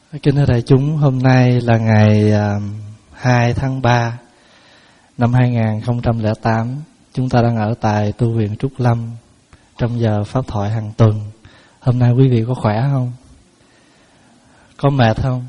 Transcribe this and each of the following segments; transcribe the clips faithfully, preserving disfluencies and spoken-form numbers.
Kính thưa đại chúng, hôm nay là ngày hai tháng ba năm hai nghìn không trăm lẻ tám. Chúng ta đang ở tại tu viện Trúc Lâm trong giờ pháp thoại hàng tuần. Hôm nay quý vị có khỏe không? Có mệt không?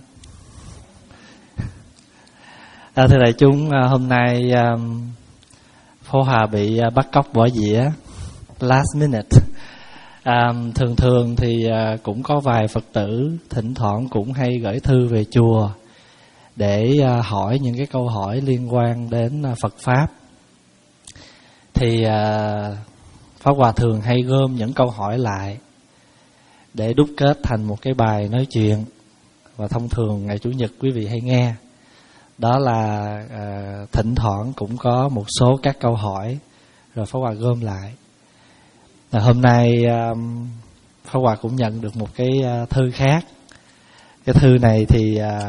À, thưa đại chúng, hôm nay Phổ Hòa bị bắt cóc bỏ dĩa last minute. À, thường thường thì à, cũng có vài Phật tử thỉnh thoảng cũng hay gửi thư về chùa để à, hỏi những cái câu hỏi liên quan đến à, Phật Pháp. Thì à, Pháp Hòa thường hay gom những câu hỏi lại để đúc kết thành một cái bài nói chuyện. Và thông thường ngày Chủ nhật quý vị hay nghe. Đó là à, thỉnh thoảng cũng có một số các câu hỏi rồi Pháp Hòa gom lại. À, hôm nay um, Pháp Hòa cũng nhận được một cái uh, thư khác. Cái thư này thì uh,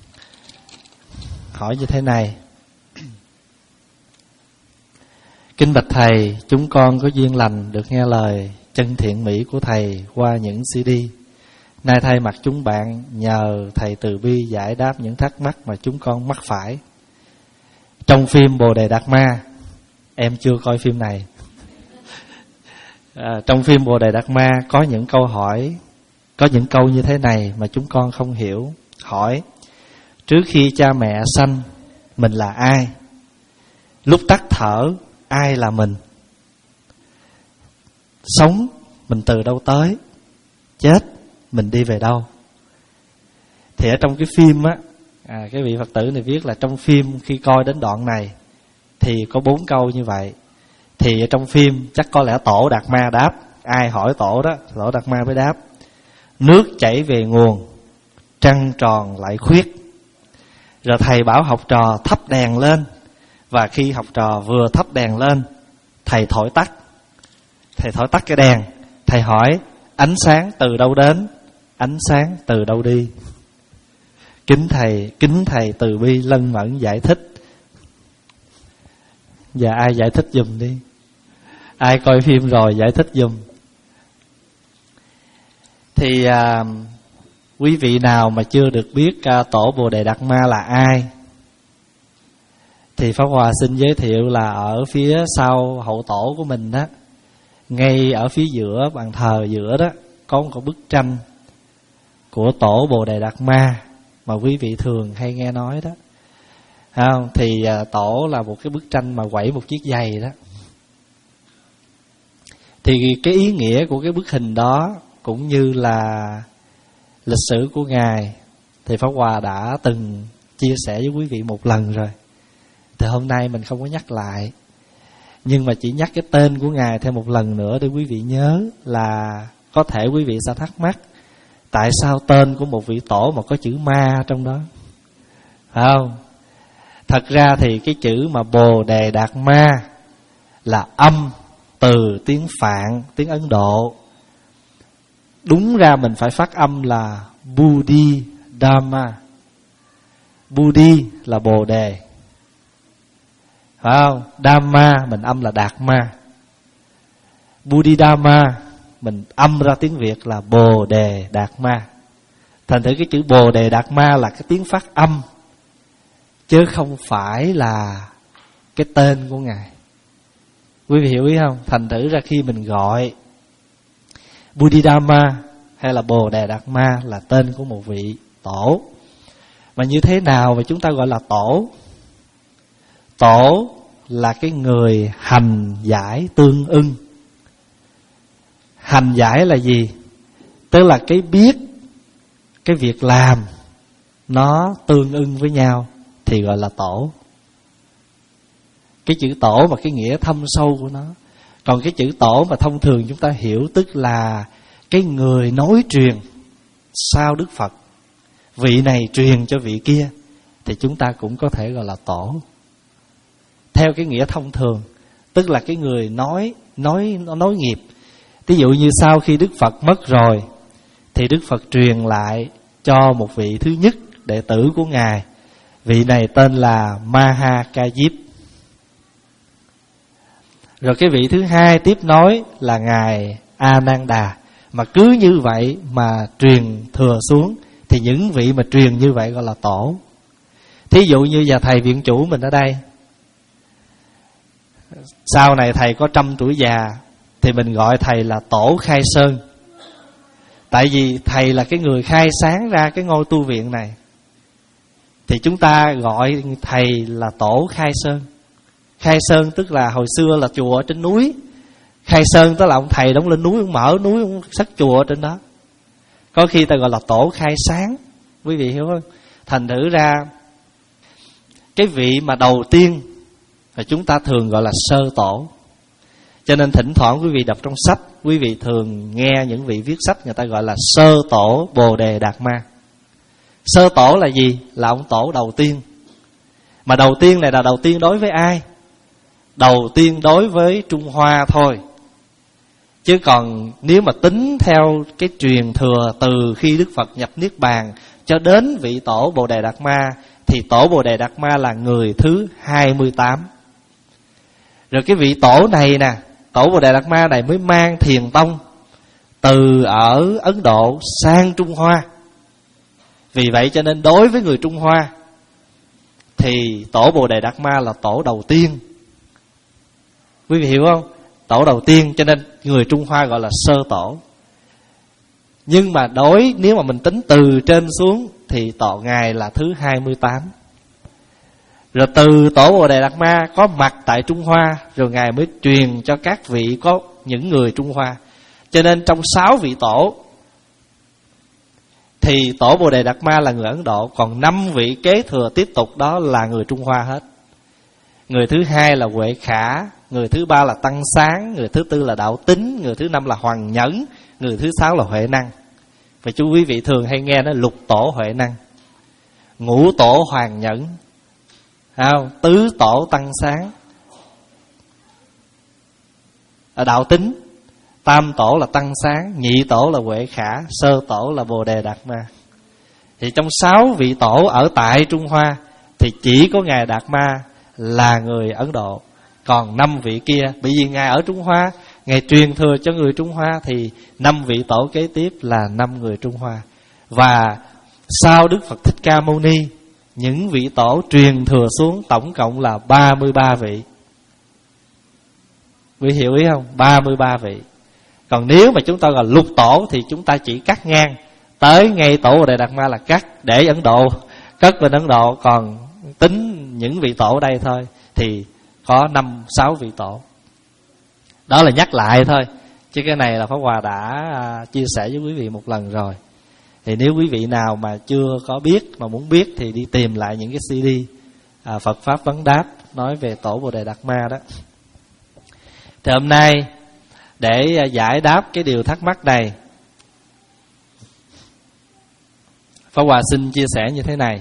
hỏi như thế này: Kính bạch Thầy, chúng con có duyên lành được nghe lời chân thiện mỹ của Thầy qua những xê đê. Nay thay mặt chúng bạn nhờ Thầy từ bi giải đáp những thắc mắc mà chúng con mắc phải. Trong phim Bồ Đề Đạt Ma, em chưa coi phim này. À, trong phim Bồ Đề Đạt Ma có những câu hỏi, có những câu như thế này mà chúng con không hiểu. Hỏi: trước khi cha mẹ sanh, mình là ai? Lúc tắt thở, ai là mình? Sống, mình từ đâu tới? Chết, mình đi về đâu? Thì ở trong cái phim á, à, cái vị Phật tử này viết là trong phim khi coi đến đoạn này thì có bốn câu như vậy. Thì ở trong phim chắc có lẽ Tổ Đạt Ma đáp. Ai hỏi Tổ đó, Tổ Đạt Ma mới đáp: nước chảy về nguồn, trăng tròn lại khuyết. Rồi Thầy bảo học trò thắp đèn lên. Và khi học trò vừa thắp đèn lên, Thầy thổi tắt. Thầy thổi tắt cái đèn. Thầy hỏi: ánh sáng từ đâu đến? Ánh sáng từ đâu đi? Kính Thầy, kính Thầy từ bi lân mẫn giải thích. Và ai giải thích giùm đi? Ai coi phim rồi giải thích giùm. Thì à, quý vị nào mà chưa được biết à, Tổ Bồ Đề Đạt Ma là ai, thì Pháp Hòa xin giới thiệu là ở phía sau hậu tổ của mình đó, ngay ở phía giữa bàn thờ giữa đó, có một bức tranh của Tổ Bồ Đề Đạt Ma mà quý vị thường hay nghe nói đó. Không? Thì à, Tổ là một cái bức tranh mà quẩy một chiếc giày đó. Thì cái ý nghĩa của cái bức hình đó cũng như là lịch sử của Ngài thì Pháp Hòa đã từng chia sẻ với quý vị một lần rồi. Thì hôm nay mình không có nhắc lại, nhưng mà chỉ nhắc cái tên của Ngài thêm một lần nữa để quý vị nhớ, là có thể quý vị sẽ thắc mắc tại sao tên của một vị tổ mà có chữ ma trong đó, phải không? Thật ra thì cái chữ mà Bồ Đề Đạt Ma là âm từ tiếng Phạn, tiếng Ấn Độ. Đúng ra mình phải phát âm là Buddhi Dhamma. Buddhi là Bồ Đề, phải không? Dhamma mình âm là Đạt Ma. Buddhi Dhamma mình âm ra tiếng Việt là Bồ Đề Đạt Ma. Thành thử cái chữ Bồ Đề Đạt Ma là cái tiếng phát âm, chứ không phải là cái tên của Ngài. Quý vị hiểu ý không? Thành thử ra khi mình gọi Bodhidharma hay là Bồ Đề Đạt Ma là tên của một vị tổ. Mà như thế nào mà chúng ta gọi là tổ? Tổ là cái người hành giải tương ưng. Hành giải là gì? Tức là cái biết, cái việc làm nó tương ưng với nhau thì gọi là tổ. Cái chữ tổ mà cái nghĩa thâm sâu của nó. Còn cái chữ tổ mà thông thường chúng ta hiểu tức là cái người nối truyền sau Đức Phật, vị này truyền cho vị kia, thì chúng ta cũng có thể gọi là tổ. Theo cái nghĩa thông thường, tức là cái người nói nói nối nghiệp. Ví dụ như sau khi Đức Phật mất rồi thì Đức Phật truyền lại cho một vị thứ nhất đệ tử của Ngài. Vị này tên là Mahakayip. Rồi cái vị thứ hai tiếp nối là Ngài A Nan Đà. Mà cứ như vậy mà truyền thừa xuống thì những vị mà truyền như vậy gọi là tổ. Thí dụ như giờ thầy viện chủ mình ở đây, sau này thầy có trăm tuổi già thì mình gọi thầy là tổ Khai Sơn. Tại vì thầy là cái người khai sáng ra cái ngôi tu viện này, thì chúng ta gọi thầy là tổ Khai Sơn. Khai Sơn tức là hồi xưa là chùa ở trên núi. Khai Sơn tức là ông thầy đóng lên núi, ông mở núi, ông xắt chùa ở trên đó. Có khi ta gọi là tổ khai sáng. Quý vị hiểu không? Thành thử ra cái vị mà đầu tiên là chúng ta thường gọi là sơ tổ. Cho nên thỉnh thoảng quý vị đọc trong sách, quý vị thường nghe những vị viết sách người ta gọi là sơ tổ Bồ Đề Đạt Ma. Sơ tổ là gì? Là ông tổ đầu tiên. Mà đầu tiên này là đầu tiên đối với ai? Đầu tiên đối với Trung Hoa thôi. Chứ còn nếu mà tính theo cái truyền thừa từ khi Đức Phật nhập Niết Bàn cho đến vị tổ Bồ Đề Đạt Ma, thì tổ Bồ Đề Đạt Ma là người thứ hai mươi tám. Rồi cái vị tổ này nè, tổ Bồ Đề Đạt Ma này mới mang Thiền Tông từ ở Ấn Độ sang Trung Hoa. Vì vậy cho nên đối với người Trung Hoa thì tổ Bồ Đề Đạt Ma là tổ đầu tiên. Quý vị hiểu không? Tổ đầu tiên, cho nên người Trung Hoa gọi là sơ tổ. Nhưng mà đối nếu mà mình tính từ trên xuống thì tổ ngài là thứ hai mươi tám. Rồi từ tổ Bồ Đề Đạt Ma có mặt tại Trung Hoa, rồi ngài mới truyền cho các vị có những người Trung Hoa. Cho nên trong sáu vị tổ thì tổ Bồ Đề Đạt Ma là người Ấn Độ, còn năm vị kế thừa tiếp tục đó là người Trung Hoa hết. Người thứ hai là Huệ Khả, người thứ ba là Tăng Sáng, người thứ tư là Đạo Tính, người thứ năm là Hoàng Nhẫn, người thứ sáu là Huệ Năng. Và chú quý vị thường hay nghe nó lục tổ Huệ Năng, ngũ tổ Hoàng Nhẫn, không? Tứ tổ Tăng Sáng, ở Đạo Tính, tam tổ là Tăng Sáng, nhị tổ là Huệ Khả, sơ tổ là Bồ Đề Đạt Ma. Thì trong sáu vị tổ ở tại Trung Hoa thì chỉ có ngài Đạt Ma là người Ấn Độ. Còn năm vị kia, bởi vì ngài ở Trung Hoa, ngài truyền thừa cho người Trung Hoa, thì năm vị tổ kế tiếp là năm người Trung Hoa. Và sau Đức Phật Thích Ca Mâu Ni, những vị tổ truyền thừa xuống tổng cộng là ba mươi ba vị. Quý hiểu ý không? ba mươi ba vị. Còn nếu mà chúng ta gọi lục tổ thì chúng ta chỉ cắt ngang tới ngay tổ Bồ Đề Đạt Ma là cắt để Ấn Độ, cất bên Ấn Độ, còn tính những vị tổ đây thôi thì có năm sáu vị tổ. Đó là nhắc lại thôi, chứ cái này là Pháp Hòa đã chia sẻ với quý vị một lần rồi. Thì nếu quý vị nào mà chưa có biết mà muốn biết thì đi tìm lại những cái xê đê à, Phật Pháp Vấn Đáp nói về tổ Bồ Đề Đạt Ma đó. Thì hôm nay để giải đáp cái điều thắc mắc này, Pháp Hòa xin chia sẻ như thế này.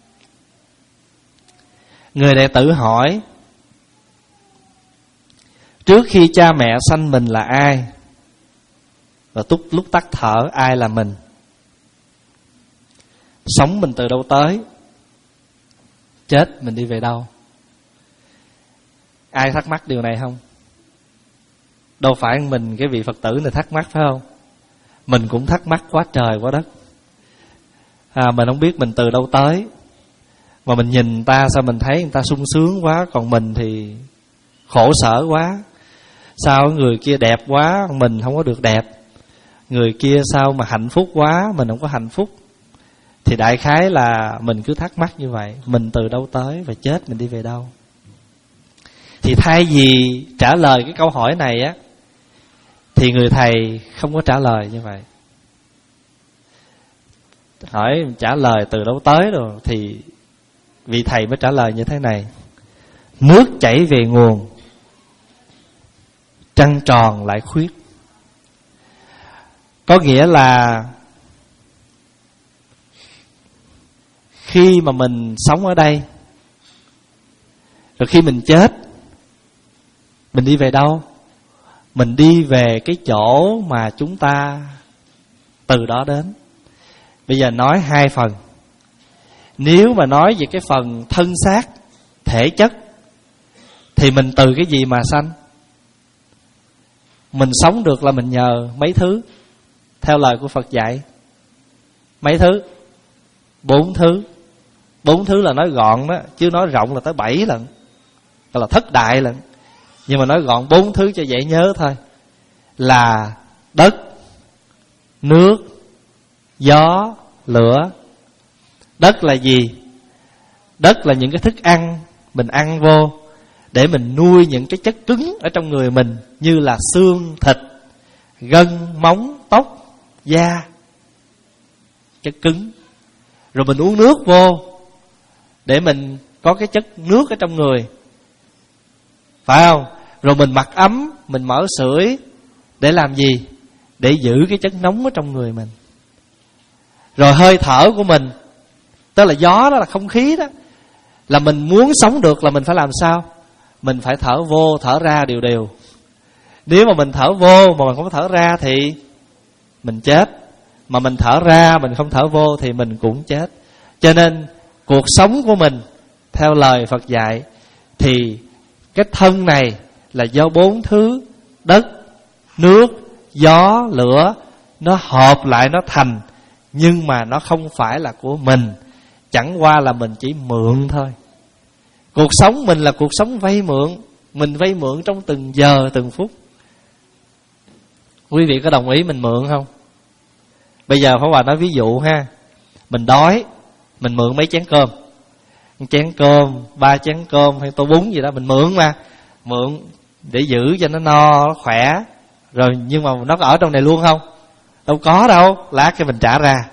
Người đệ tử hỏi, trước khi cha mẹ sanh mình là ai? Và lúc, lúc tắt thở ai là mình? Sống mình từ đâu tới? Chết mình đi về đâu? Ai thắc mắc điều này không? Đâu phải mình cái vị Phật tử này thắc mắc phải không? Mình cũng thắc mắc quá trời quá đất. à, Mình không biết mình từ đâu tới. Mà mình nhìn người ta sao mình thấy người ta sung sướng quá, còn mình thì khổ sở quá. Sao người kia đẹp quá, mình không có được đẹp. Người kia sao mà hạnh phúc quá, mình không có hạnh phúc. Thì đại khái là mình cứ thắc mắc như vậy. Mình từ đâu tới và chết mình đi về đâu? Thì thay vì trả lời cái câu hỏi này á, thì người thầy không có trả lời như vậy. Hỏi trả lời từ đâu tới rồi, thì vị thầy mới trả lời như thế này: nước chảy về nguồn, trăng tròn lại khuyết. Có nghĩa là khi mà mình sống ở đây, rồi khi mình chết, mình đi về đâu? Mình đi về cái chỗ mà chúng ta từ đó đến. Bây giờ nói hai phần. Nếu mà nói về cái phần thân xác, thể chất, thì mình từ cái gì mà sanh? Mình sống được là mình nhờ mấy thứ. Theo lời của Phật dạy, mấy thứ. Bốn thứ. Bốn thứ là nói gọn đó, chứ nói rộng là tới bảy lần, gọi là thất đại lần. Nhưng mà nói gọn bốn thứ cho dễ nhớ thôi. Là đất, nước, gió, lửa. Đất là gì? Đất là những cái thức ăn mình ăn vô để mình nuôi những cái chất cứng ở trong người mình, như là xương, thịt, gân, móng, tóc, da, chất cứng. Rồi mình uống nước vô để mình có cái chất nước ở trong người, phải không? Rồi mình mặc ấm, mình mở sưởi để làm gì? Để giữ cái chất nóng ở trong người mình. Rồi hơi thở của mình, tức là gió đó, là không khí đó, là mình muốn sống được là mình phải làm sao? Mình phải thở vô, thở ra đều đều. Nếu mà mình thở vô mà mình không thở ra thì mình chết. Mà mình thở ra, mình không thở vô thì mình cũng chết. Cho nên cuộc sống của mình, theo lời Phật dạy, thì cái thân này là do bốn thứ đất, nước, gió, lửa nó hợp lại nó thành. Nhưng mà nó không phải là của mình, chẳng qua là mình chỉ mượn thôi. Cuộc sống mình là cuộc sống vay mượn. Mình vay mượn trong từng giờ từng phút. Quý vị có đồng ý mình mượn không? Bây giờ Pháp Hòa nói ví dụ ha. Mình đói, mình mượn mấy chén cơm, một chén cơm, ba chén cơm hay tô bún gì đó, mình mượn mà. Mượn để giữ cho nó no, nó khỏe. Rồi nhưng mà nó có ở trong này luôn không? Đâu có đâu. Lát cái mình trả ra.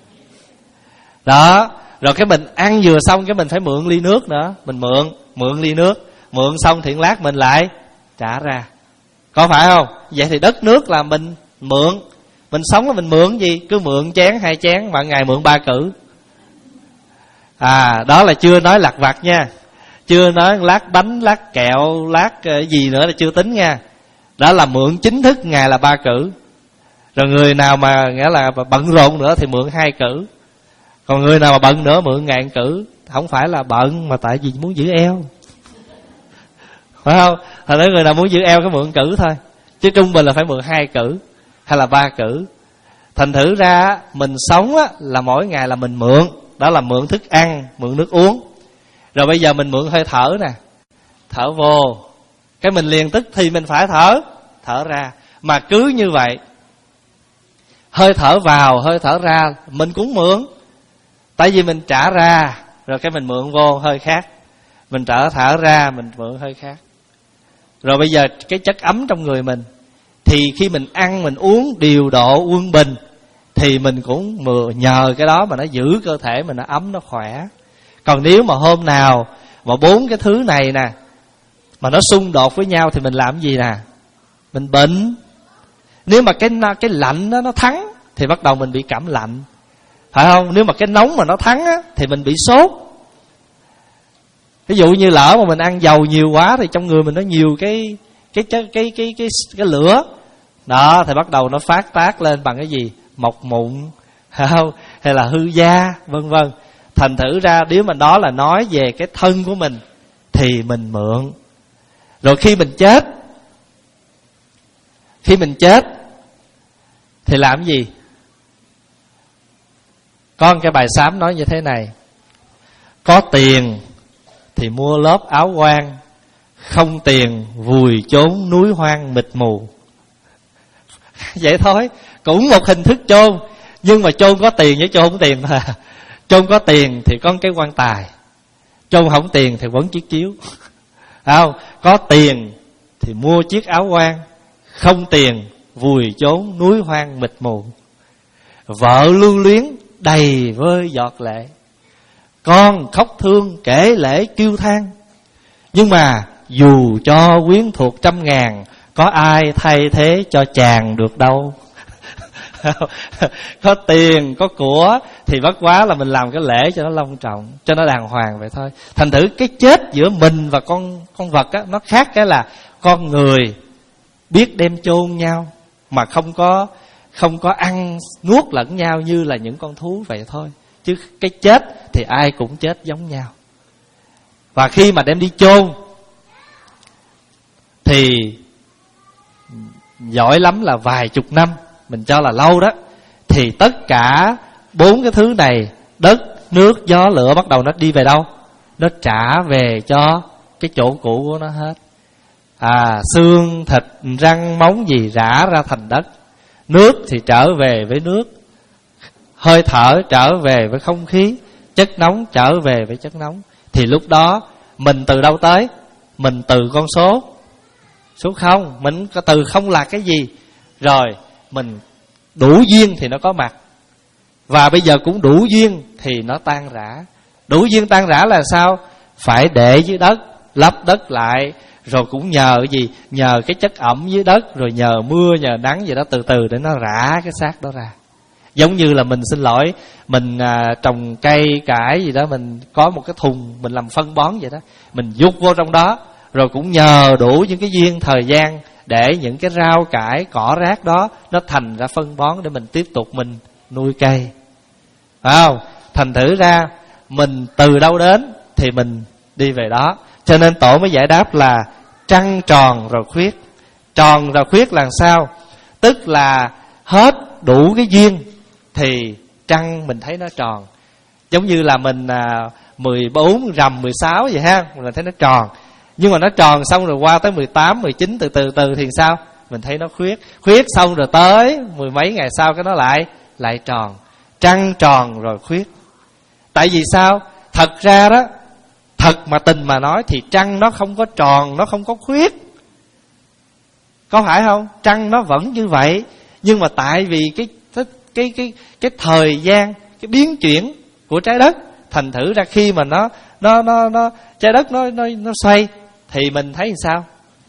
Đó. Rồi cái mình ăn vừa xong cái mình phải mượn ly nước nữa. Mình mượn, mượn ly nước. Mượn xong thì lát mình lại trả ra. Có phải không? Vậy thì đất nước là mình mượn. Mình sống là mình mượn gì? Cứ mượn chén hai chén mà ngày mượn ba cử. À, đó là chưa nói lặt vặt nha. Chưa nói lát bánh, lát kẹo, lát gì nữa là chưa tính nha. Đó là mượn chính thức ngày là ba cử. Rồi người nào mà nghĩa là bận rộn nữa thì mượn hai cử. Còn người nào mà bận nữa mượn ngàn cử. Không phải là bận mà tại vì muốn giữ eo, phải không? Thật ra người nào muốn giữ eo cái mượn cử thôi. Chứ trung bình là phải mượn hai cử hay là ba cử. Thành thử ra mình sống á, là mỗi ngày là mình mượn. Đó là mượn thức ăn, mượn nước uống. Rồi bây giờ mình mượn hơi thở nè. Thở vô, cái mình liền tức thì mình phải thở, thở ra. Mà cứ như vậy, hơi thở vào, hơi thở ra mình cũng mượn. Tại vì mình trả ra, rồi cái mình mượn vô hơi khác. Mình trả thở ra, mình mượn hơi khác. Rồi bây giờ cái chất ấm trong người mình, thì khi mình ăn, mình uống điều độ quân bình, thì mình cũng nhờ cái đó mà nó giữ cơ thể mình nó ấm, nó khỏe. Còn nếu mà hôm nào mà bốn cái thứ này nè mà nó xung đột với nhau thì mình làm gì nè? Mình bệnh. Nếu mà cái cái lạnh đó nó thắng thì bắt đầu mình bị cảm lạnh, phải không? Nếu mà cái nóng mà nó thắng á, thì mình bị sốt. Ví dụ như lỡ mà mình ăn dầu nhiều quá thì trong người mình nó nhiều cái cái cái cái cái cái, cái lửa đó, thì bắt đầu nó phát tác lên bằng cái gì? Mọc mụn, phải không? Hay là hư da, vân vân. Thành thử ra nếu mà đó là nói về cái thân của mình thì mình mượn. Rồi khi mình chết, khi mình chết thì làm gì? Có một cái bài sám nói như thế này: có tiền thì mua lớp áo quan, không tiền vùi chốn núi hoang mịt mù. Vậy thôi, cũng một hình thức chôn. Nhưng mà chôn có tiền với chôn không tiền thôi. Chôn có tiền thì có cái quan tài, chôn không tiền thì vẫn chiếc chiếu. Không, có tiền thì mua chiếc áo quan, không tiền vùi chốn núi hoang mịt mù. Vợ lưu luyến đầy vơi giọt lệ, con khóc thương kể lễ kêu than. Nhưng mà dù cho quyến thuộc trăm ngàn, có ai thay thế cho chàng được đâu. Có tiền, có của thì bất quá là mình làm cái lễ cho nó long trọng, cho nó đàng hoàng vậy thôi. Thành thử cái chết giữa mình và con con vật á, nó khác cái là con người biết đem chôn nhau mà không có không có ăn nuốt lẫn nhau như là những con thú vậy thôi. Chứ cái chết thì ai cũng chết giống nhau. Và khi mà đem đi chôn thì giỏi lắm là vài chục năm, mình cho là lâu đó, thì tất cả bốn cái thứ này, đất, nước, gió, lửa bắt đầu nó đi về đâu? Nó trả về cho cái chỗ cũ của nó hết. À, xương, thịt, răng, móng gì rã ra thành đất. Nước thì trở về với nước, hơi thở trở về với không khí, chất nóng trở về với chất nóng. Thì lúc đó mình từ đâu tới? Mình từ con số số không. Mình từ không là cái gì? Rồi mình đủ duyên thì nó có mặt, và bây giờ cũng đủ duyên thì nó tan rã. Đủ duyên tan rã là sao? Phải để dưới đất, lấp đất lại, rồi cũng nhờ cái gì? Nhờ cái chất ẩm dưới đất, rồi nhờ mưa, nhờ nắng gì đó, từ từ để nó rã cái xác đó ra. Giống như là mình xin lỗi, mình à, trồng cây cải gì đó, mình có một cái thùng, mình làm phân bón vậy đó, mình vút vô trong đó, rồi cũng nhờ đủ những cái duyên thời gian để những cái rau cải, cỏ rác đó nó thành ra phân bón để mình tiếp tục mình nuôi cây. Phải không? Thành thử ra mình từ đâu đến thì mình đi về đó. Cho nên Tổ mới giải đáp là trăng tròn rồi khuyết. Tròn rồi khuyết là sao? Tức là hết đủ cái duyên thì trăng mình thấy nó tròn. Giống như là mình à, mười bốn rằm mười sáu vậy ha, mình thấy nó tròn. Nhưng mà nó tròn xong rồi qua tới mười tám, mười chín từ từ từ thì sao? Mình thấy nó khuyết. Khuyết xong rồi tới mười mấy ngày sau cái nó lại lại tròn. Trăng tròn rồi khuyết. Tại vì sao? Thật ra đó, thật mà tình mà nói thì trăng nó không có tròn, nó không có khuyết. Có phải không? Trăng nó vẫn như vậy, nhưng mà tại vì cái cái cái cái, cái thời gian, cái biến chuyển của trái đất, thành thử ra khi mà nó nó nó nó trái đất nó nó nó xoay thì mình thấy sao?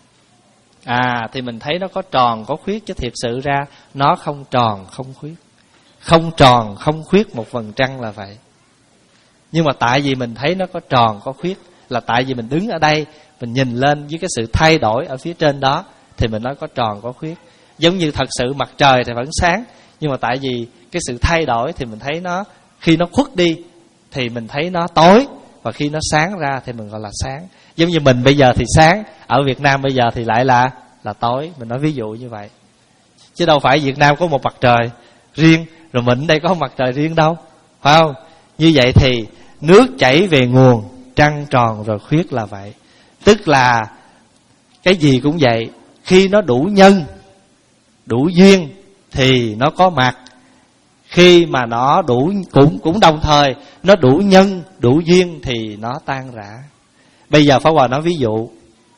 À, thì mình thấy nó có tròn có khuyết, chứ thiệt sự ra nó không tròn không khuyết. Không tròn không khuyết một vầng trăng là vậy. Nhưng mà tại vì mình thấy nó có tròn có khuyết, là tại vì mình đứng ở đây, mình nhìn lên với cái sự thay đổi ở phía trên đó, thì mình nói có tròn có khuyết. Giống như thật sự mặt trời thì vẫn sáng, nhưng mà tại vì cái sự thay đổi thì mình thấy nó, khi nó khuất đi thì mình thấy nó tối, và khi nó sáng ra thì mình gọi là sáng. Giống như mình bây giờ thì sáng, ở Việt Nam bây giờ thì lại là là tối. Mình nói ví dụ như vậy, chứ đâu phải Việt Nam có một mặt trời riêng, rồi mình đây có mặt trời riêng đâu, phải không? Như vậy thì nước chảy về nguồn, trăng tròn rồi khuyết là vậy. Tức là cái gì cũng vậy, khi nó đủ nhân, đủ duyên thì nó có mặt. Khi mà nó đủ, cũng cũng đồng thời nó đủ nhân, đủ duyên thì nó tan rã. Bây giờ Pháp Hòa nói ví dụ,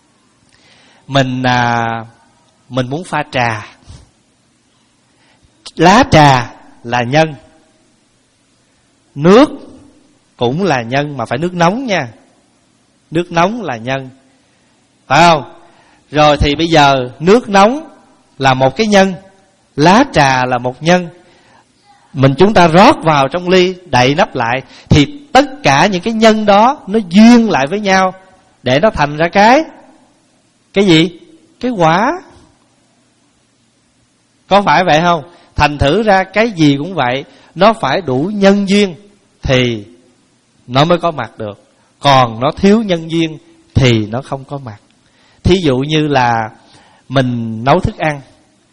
mình à, mình muốn pha trà. Lá trà là nhân, nước cũng là nhân, mà phải nước nóng nha. Nước nóng là nhân, phải không? Rồi thì bây giờ nước nóng là một cái nhân, lá trà là một nhân. Mình chúng ta rót vào trong ly, đậy nắp lại, thì tất cả những cái nhân đó nó duyên lại với nhau để nó thành ra cái Cái gì? Cái quả. Có phải vậy không? Thành thử ra cái gì cũng vậy, nó phải đủ nhân duyên thì nó mới có mặt được. Còn nó thiếu nhân duyên thì nó không có mặt. Thí dụ như là mình nấu thức ăn,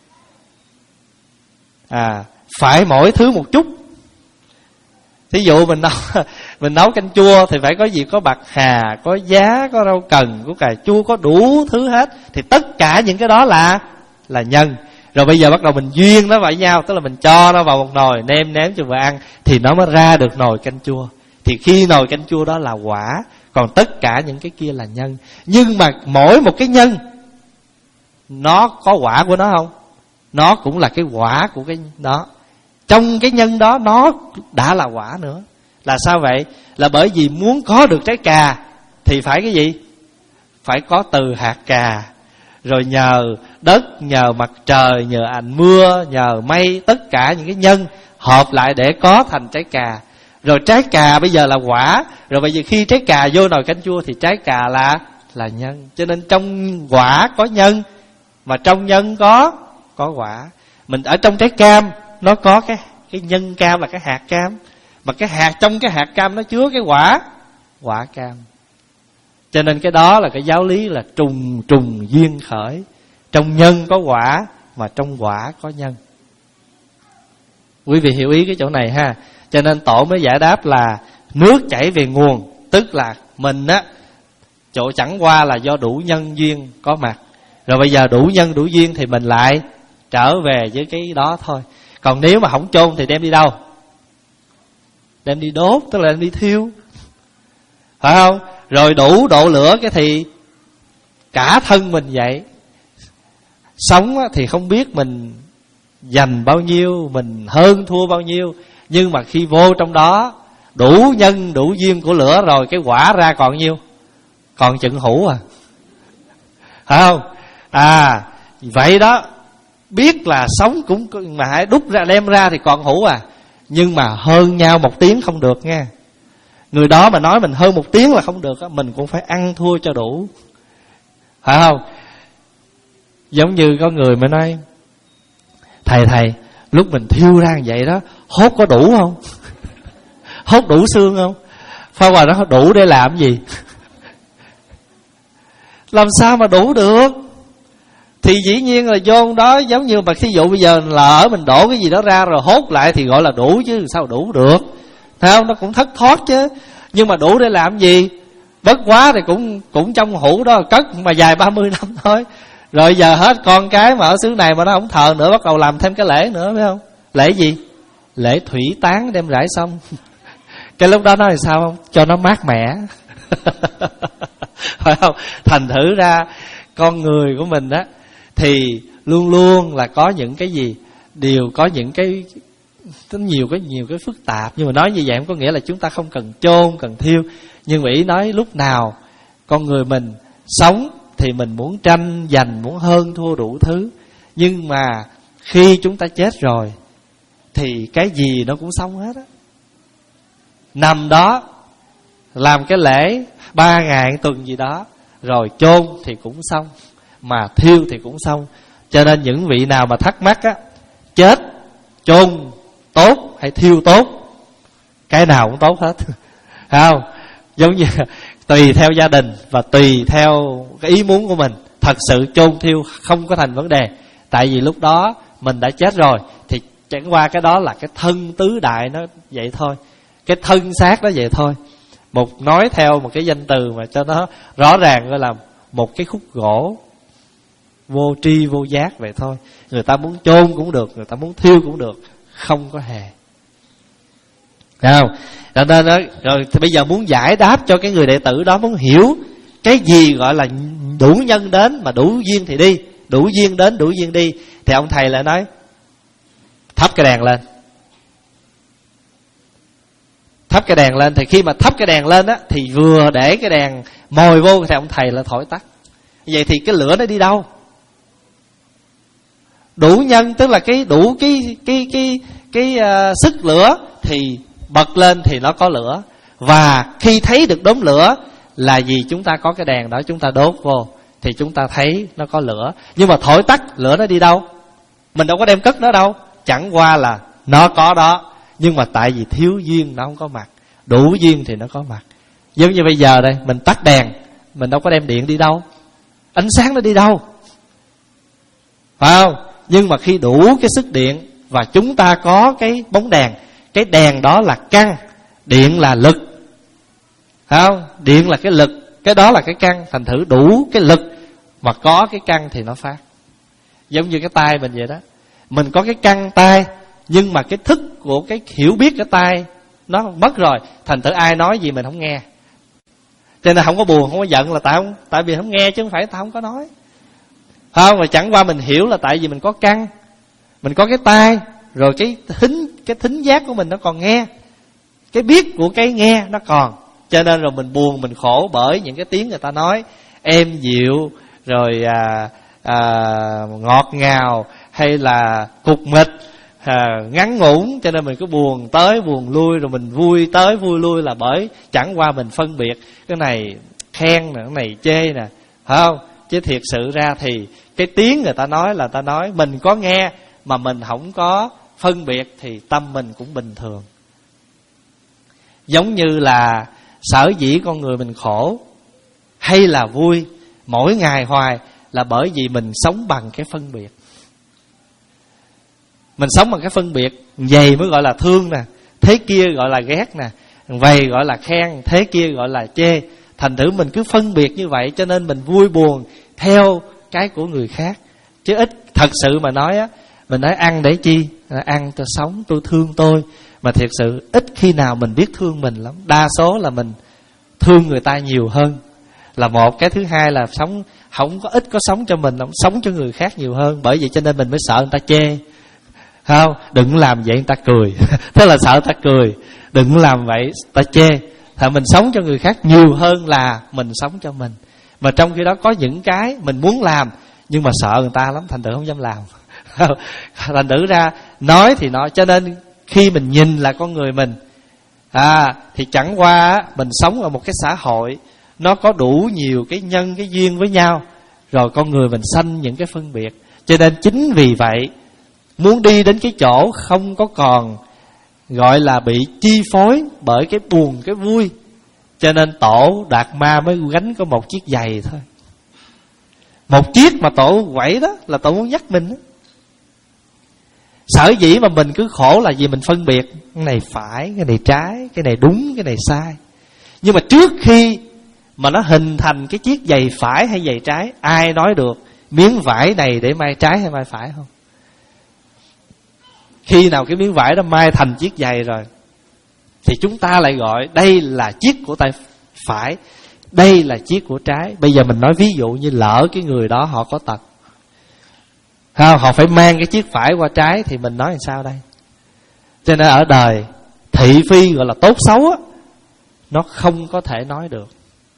à, phải mỗi thứ một chút. Thí dụ mình nấu mình nấu canh chua thì phải có gì? Có bạc hà, có giá, có rau cần, có cà chua, có đủ thứ hết. Thì tất cả những cái đó là là nhân. Rồi bây giờ bắt đầu mình duyên nó vào nhau, tức là mình cho nó vào một nồi, nêm nếm cho vừa ăn, thì nó mới ra được nồi canh chua. Thì khi nồi canh chua đó là quả, còn tất cả những cái kia là nhân. Nhưng mà mỗi một cái nhân nó có quả của nó không? Nó cũng là cái quả của cái đó. Trong cái nhân đó nó đã là quả nữa. Là sao vậy? Là bởi vì muốn có được trái cà thì phải cái gì? Phải có từ hạt cà, rồi nhờ đất, nhờ mặt trời, nhờ ánh mưa, nhờ mây, tất cả những cái nhân hợp lại để có thành trái cà. Rồi trái cà bây giờ là quả. Rồi bây giờ khi trái cà vô nồi canh chua thì trái cà là là nhân. Cho nên trong quả có nhân, mà trong nhân có có quả. Mình ở trong trái cam nó có cái cái nhân cam là cái hạt cam, mà cái hạt trong cái hạt cam nó chứa cái quả quả cam. Cho nên cái đó là cái giáo lý là trùng trùng duyên khởi. Trong nhân có quả, mà trong quả có nhân. Quý vị hiểu ý cái chỗ này ha. Cho nên Tổ mới giải đáp là nước chảy về nguồn, tức là mình á, chỗ chẳng qua là do đủ nhân duyên có mặt. Rồi bây giờ đủ nhân đủ duyên thì mình lại trở về với cái đó thôi. Còn nếu mà không chôn thì đem đi đâu? Đem đi đốt, tức là đem đi thiêu, phải không? Rồi đủ độ lửa cái thì cả thân mình vậy. Sống thì không biết mình dành bao nhiêu, mình hơn thua bao nhiêu, nhưng mà khi vô trong đó đủ nhân đủ duyên của lửa rồi, cái quả ra còn nhiêu? Còn chừng hũ à, phải không? À vậy đó, biết là sống cũng mà hãy đúc ra đem ra thì còn hũ à. Nhưng mà hơn nhau một tiếng không được nha. Người đó mà nói mình hơn một tiếng là không được, mình cũng phải ăn thua cho đủ, phải không? Giống như có người mới nói: Thầy thầy, lúc mình thiêu ra vậy đó, hốt có đủ không? Hốt đủ xương không? Pháp Hòa nó đủ để làm gì? Làm sao mà đủ được? Thì dĩ nhiên là vô đó, giống như mà thí dụ bây giờ lỡ mình đổ cái gì đó ra rồi hốt lại thì gọi là đủ chứ sao đủ được, thấy không? Nó cũng thất thoát chứ. Nhưng mà đủ để làm gì? Bất quá thì cũng cũng trong hũ đó cất mà dài ba mươi năm thôi. Rồi giờ hết con cái mà ở xứ này mà nó không thờ nữa, bắt đầu làm thêm cái lễ nữa, phải không? Lễ gì? Lễ thủy táng đem rải xong. Cái lúc đó nói là sao không? Cho nó mát mẻ. Phải không? Thành thử ra con người của mình á thì luôn luôn là có những cái gì, đều có những cái nhiều cái nhiều cái phức tạp. Nhưng mà nói như vậy không có nghĩa là chúng ta không cần chôn, cần thiêu. Nhưng mà ý nói lúc nào con người mình sống thì mình muốn tranh giành, muốn hơn thua đủ thứ. Nhưng mà khi chúng ta chết rồi thì cái gì nó cũng xong hết á. Nằm đó làm cái lễ ba ngày tuần gì đó, rồi chôn thì cũng xong, mà thiêu thì cũng xong. Cho nên những vị nào mà thắc mắc á, chết chôn tốt hay thiêu tốt, cái nào cũng tốt hết. Phải không? Giống như tùy theo gia đình và tùy theo cái ý muốn của mình. Thật sự chôn thiêu không có thành vấn đề, tại vì lúc đó mình đã chết rồi thì chẳng qua cái đó là cái thân tứ đại nó vậy thôi, cái thân xác đó vậy thôi. Một nói theo một cái danh từ mà cho nó rõ ràng, gọi là một cái khúc gỗ vô tri vô giác vậy thôi. Người ta muốn chôn cũng được, người ta muốn thiêu cũng được, không có hề. Thấy không? Cho nên đó, rồi thì bây giờ muốn giải đáp cho cái người đệ tử đó, muốn hiểu cái gì gọi là đủ nhân đến mà đủ duyên thì đi, đủ duyên đến đủ duyên đi, thì ông thầy lại nói thắp cái đèn lên. Thắp cái đèn lên, thì khi mà thắp cái đèn lên á, thì vừa để cái đèn mồi vô thì ông thầy lại thổi tắt. Vậy thì cái lửa nó đi đâu? Đủ nhân tức là cái đủ cái cái cái cái uh, sức lửa thì bật lên thì nó có lửa. Và khi thấy được đốm lửa là vì chúng ta có cái đèn đó, chúng ta đốt vô thì chúng ta thấy nó có lửa. Nhưng mà thổi tắt lửa nó đi đâu? Mình đâu có đem cất nó đâu, chẳng qua là nó có đó, nhưng mà tại vì thiếu duyên nó không có mặt, đủ duyên thì nó có mặt. Giống như bây giờ đây, mình tắt đèn, mình đâu có đem điện đi đâu, ánh sáng nó đi đâu, phải không? Nhưng mà khi đủ cái sức điện và chúng ta có cái bóng đèn, cái đèn đó là căn, điện là lực, phải không? Điện là cái lực, cái đó là cái căn. Thành thử đủ cái lực mà có cái căn thì nó phát. Giống như cái tay mình vậy đó, mình có cái căn tay, nhưng mà cái thức của cái hiểu biết cái tay nó mất rồi, thành thử ai nói gì mình không nghe. Cho nên không có buồn, không có giận là tại không, tại vì không nghe chứ không phải ta không có nói, không. Mà chẳng qua mình hiểu là tại vì mình có căn, mình có cái tai, rồi cái thính cái thính giác của mình nó còn nghe, cái biết của cái nghe nó còn. Cho nên rồi mình buồn, mình khổ bởi những cái tiếng người ta nói êm dịu, rồi à, à, ngọt ngào, hay là cục mịch, à, ngắn ngủn. Cho nên mình cứ buồn tới buồn lui, rồi mình vui tới vui lui, là bởi chẳng qua mình phân biệt cái này khen nè, cái này chê nè, phải không? Chứ thiệt sự ra thì cái tiếng người ta nói là ta nói, mình có nghe mà mình không có phân biệt thì tâm mình cũng bình thường. Giống như là sở dĩ con người mình khổ hay là vui mỗi ngày hoài là bởi vì mình sống bằng cái phân biệt. Mình sống bằng cái phân biệt, vậy mới gọi là thương nè, thế kia gọi là ghét nè. Vậy gọi là khen, thế kia gọi là chê. Thành thử mình cứ phân biệt như vậy, cho nên mình vui buồn theo cái của người khác. Chứ ít thật sự mà nói á, mình nói ăn để chi? Ăn tôi sống, tôi thương tôi. Mà thiệt sự ít khi nào mình biết thương mình lắm. Đa số là mình thương người ta nhiều hơn là một. Cái thứ hai là sống không có ít có sống cho mình, không sống cho người khác nhiều hơn. Bởi vậy cho nên mình mới sợ người ta chê. Không, đừng làm vậy người ta cười. Thế là sợ người ta cười. Đừng làm vậy người ta chê. Thì mình sống cho người khác nhiều hơn là mình sống cho mình. Mà trong khi đó có những cái mình muốn làm nhưng mà sợ người ta lắm, thành thử không dám làm. Thành thử ra nói thì nói. Cho nên khi mình nhìn là con người mình à, thì chẳng qua mình sống ở một cái xã hội nó có đủ nhiều cái nhân cái duyên với nhau, rồi con người mình sanh những cái phân biệt. Cho nên chính vì vậy muốn đi đến cái chỗ không có còn gọi là bị chi phối bởi cái buồn cái vui, cho nên Tổ Đạt Ma mới gánh có một chiếc giày thôi. Một chiếc mà Tổ quẩy đó là Tổ muốn nhắc mình đó. Sở dĩ mà mình cứ khổ là vì mình phân biệt cái này phải, cái này trái, cái này đúng, cái này sai. Nhưng mà trước khi mà nó hình thành cái chiếc giày phải hay giày trái, ai nói được miếng vải này để mai trái hay mai phải không? Khi nào cái miếng vải đó mai thành chiếc giày rồi thì chúng ta lại gọi đây là chiếc của tay phải, đây là chiếc của trái. Bây giờ mình nói ví dụ như lỡ cái người đó họ có tật, không, họ phải mang cái chiếc phải qua trái thì mình nói làm sao đây? Cho nên ở đời thị phi gọi là tốt xấu á, nó không có thể nói được.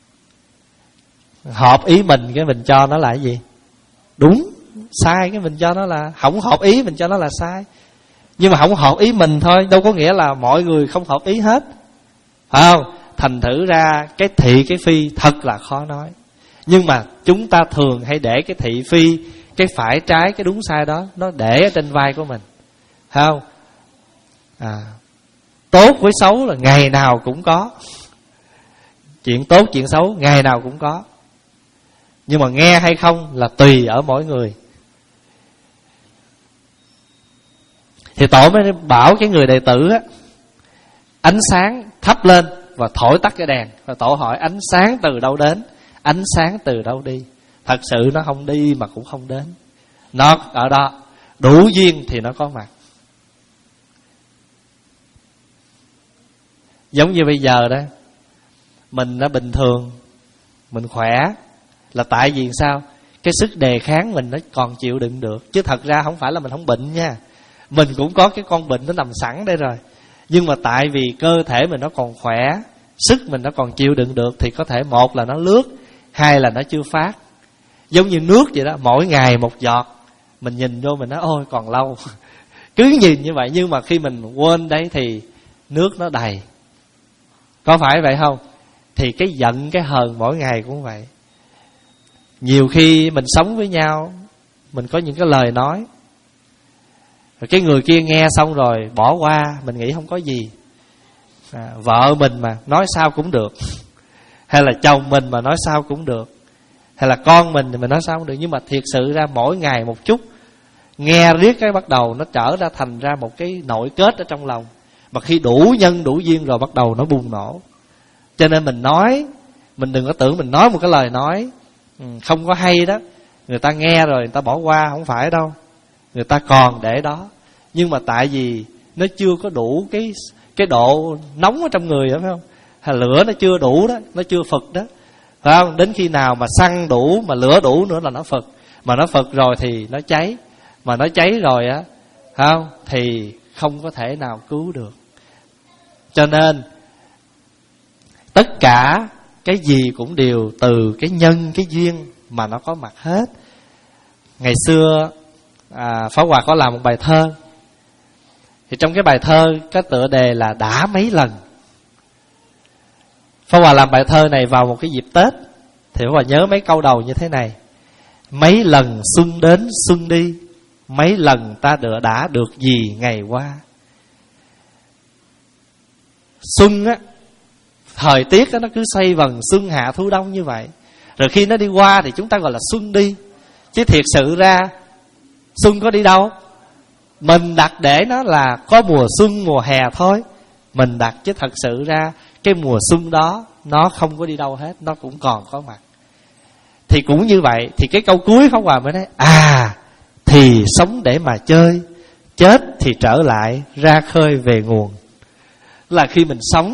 Hợp ý mình cái mình cho nó là cái gì? Đúng. Sai cái mình cho nó là không hợp ý, mình cho nó là sai. Nhưng mà không hợp ý mình thôi, đâu có nghĩa là mọi người không hợp ý hết, phải không? Thành thử ra cái thị cái phi thật là khó nói. Nhưng mà chúng ta thường hay để cái thị phi, cái phải trái, cái đúng sai đó nó để ở trên vai của mình, phải không? À, tốt với xấu là ngày nào cũng có. Chuyện tốt chuyện xấu ngày nào cũng có. Nhưng mà nghe hay không là tùy ở mỗi người. Thì Tổ mới bảo cái người đệ tử á, ánh sáng thắp lên và thổi tắt cái đèn. Và Tổ hỏi ánh sáng từ đâu đến, ánh sáng từ đâu đi? Thật sự nó không đi mà cũng không đến, nó ở đó, đủ duyên thì nó có mặt. Giống như bây giờ đó, mình đã bình thường, mình khỏe là tại vì sao? Cái sức đề kháng mình nó còn chịu đựng được. Chứ thật ra không phải là mình không bệnh nha, mình cũng có cái con bệnh nó nằm sẵn đây rồi. Nhưng mà tại vì cơ thể mình nó còn khỏe, sức mình nó còn chịu đựng được, thì có thể một là nó lướt, hai là nó chưa phát. Giống như nước vậy đó, mỗi ngày một giọt, mình nhìn vô mình nói ôi còn lâu. Cứ nhìn như vậy, nhưng mà khi mình quên đấy thì nước nó đầy. Có phải vậy không? Thì cái giận cái hờn mỗi ngày cũng vậy. Nhiều khi mình sống với nhau, mình có những cái lời nói, rồi cái người kia nghe xong rồi bỏ qua, mình nghĩ không có gì. à, Vợ mình mà nói sao cũng được, hay là chồng mình mà nói sao cũng được, hay là con mình thì mình nói sao cũng được. Nhưng mà thiệt sự ra mỗi ngày một chút, nghe riết cái bắt đầu nó trở ra thành ra một cái nội kết ở trong lòng. Mà khi đủ nhân đủ duyên rồi bắt đầu nó bùng nổ. Cho nên mình nói, mình đừng có tưởng mình nói một cái lời nói không có hay đó, người ta nghe rồi người ta bỏ qua. Không phải đâu, người ta còn để đó. Nhưng mà tại vì nó chưa có đủ cái cái độ nóng ở trong người đó, phải không? Hay lửa nó chưa đủ đó, nó chưa phật đó, phải không? Đến khi nào mà xăng đủ, mà lửa đủ nữa là nó phật. Mà nó phật rồi thì nó cháy. Mà nó cháy rồi á, phải không? Thì không có thể nào cứu được. Cho nên tất cả cái gì cũng đều từ cái nhân, cái duyên mà nó có mặt hết. Ngày xưa à, Pháp Hòa có làm một bài thơ. Thì trong cái bài thơ cái tựa đề là đã mấy lần. Pháp Hòa làm bài thơ này vào một cái dịp Tết. Thì Pháp Hòa nhớ mấy câu đầu như thế này: mấy lần xuân đến xuân đi, mấy lần ta đã, đã được gì ngày qua. Xuân á, thời tiết đó, nó cứ xoay vần xuân hạ thu đông như vậy. Rồi khi nó đi qua thì chúng ta gọi là xuân đi. Chứ thiệt sự ra xuân có đi đâu. Mình đặt để nó là có mùa xuân, mùa hè thôi. mình đặt, chứ thật sự ra cái mùa xuân đó nó không có đi đâu hết, nó cũng còn có mặt. Thì cũng như vậy, thì cái câu cuối Pháp Hòa mới nói: à, thì sống để mà chơi, chết thì trở lại ra khơi về nguồn. Là khi mình sống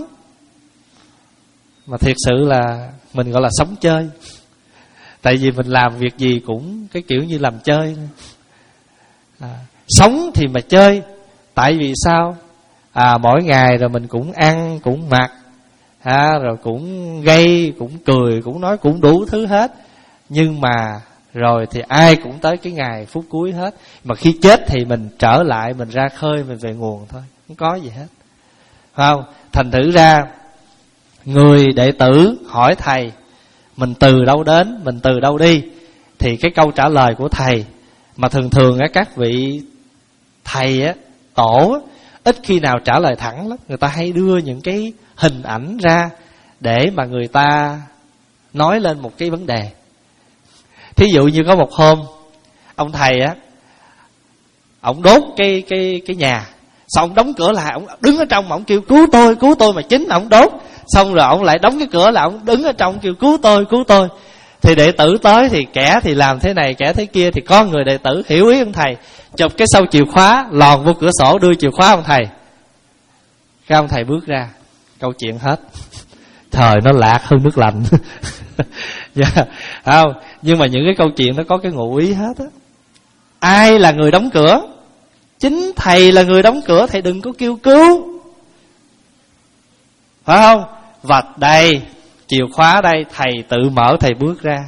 mà thiệt sự là mình gọi là sống chơi. Tại vì mình làm việc gì cũng cái kiểu như làm chơi. À, sống thì mà chơi. Tại vì sao? À, mỗi ngày rồi mình cũng ăn, cũng mặc, à, rồi cũng gây, cũng cười, cũng nói, cũng đủ thứ hết. Nhưng mà rồi thì ai cũng tới cái ngày phút cuối hết. Mà khi chết thì mình trở lại, mình ra khơi, mình về nguồn thôi, không có gì hết. Phải không? Thành thử ra người đệ tử hỏi thầy mình từ đâu đến, mình từ đâu đi, thì cái câu trả lời của thầy, mà thường thường á các vị thầy á, tổ á, ít khi nào trả lời thẳng lắm. Người ta hay đưa những cái hình ảnh ra để mà người ta nói lên một cái vấn đề. Thí dụ như có một hôm ông thầy á, ông đốt cái cái cái nhà, xong ông đóng cửa lại, ông đứng ở trong mà ông kêu cứu tôi, cứu tôi, mà chính ông đốt. Xong rồi ông lại đóng cái cửa lại, ông đứng ở trong kêu cứu tôi, cứu tôi. Thì đệ tử tới thì kẻ thì làm thế này, kẻ thế kia. Thì có người đệ tử hiểu ý ông thầy, chụp cái sâu chìa khóa lòn vô cửa sổ, đưa chìa khóa ông thầy. Cái ông thầy bước ra, câu chuyện hết. Trời, nó lạc hơn nước lạnh. Yeah. Không, nhưng mà những cái câu chuyện nó có cái ngụ ý hết á. Ai là người đóng cửa? Chính thầy là người đóng cửa, thầy đừng có kêu cứu, phải không? Và đây, chìa khóa đây, thầy tự mở, thầy bước ra.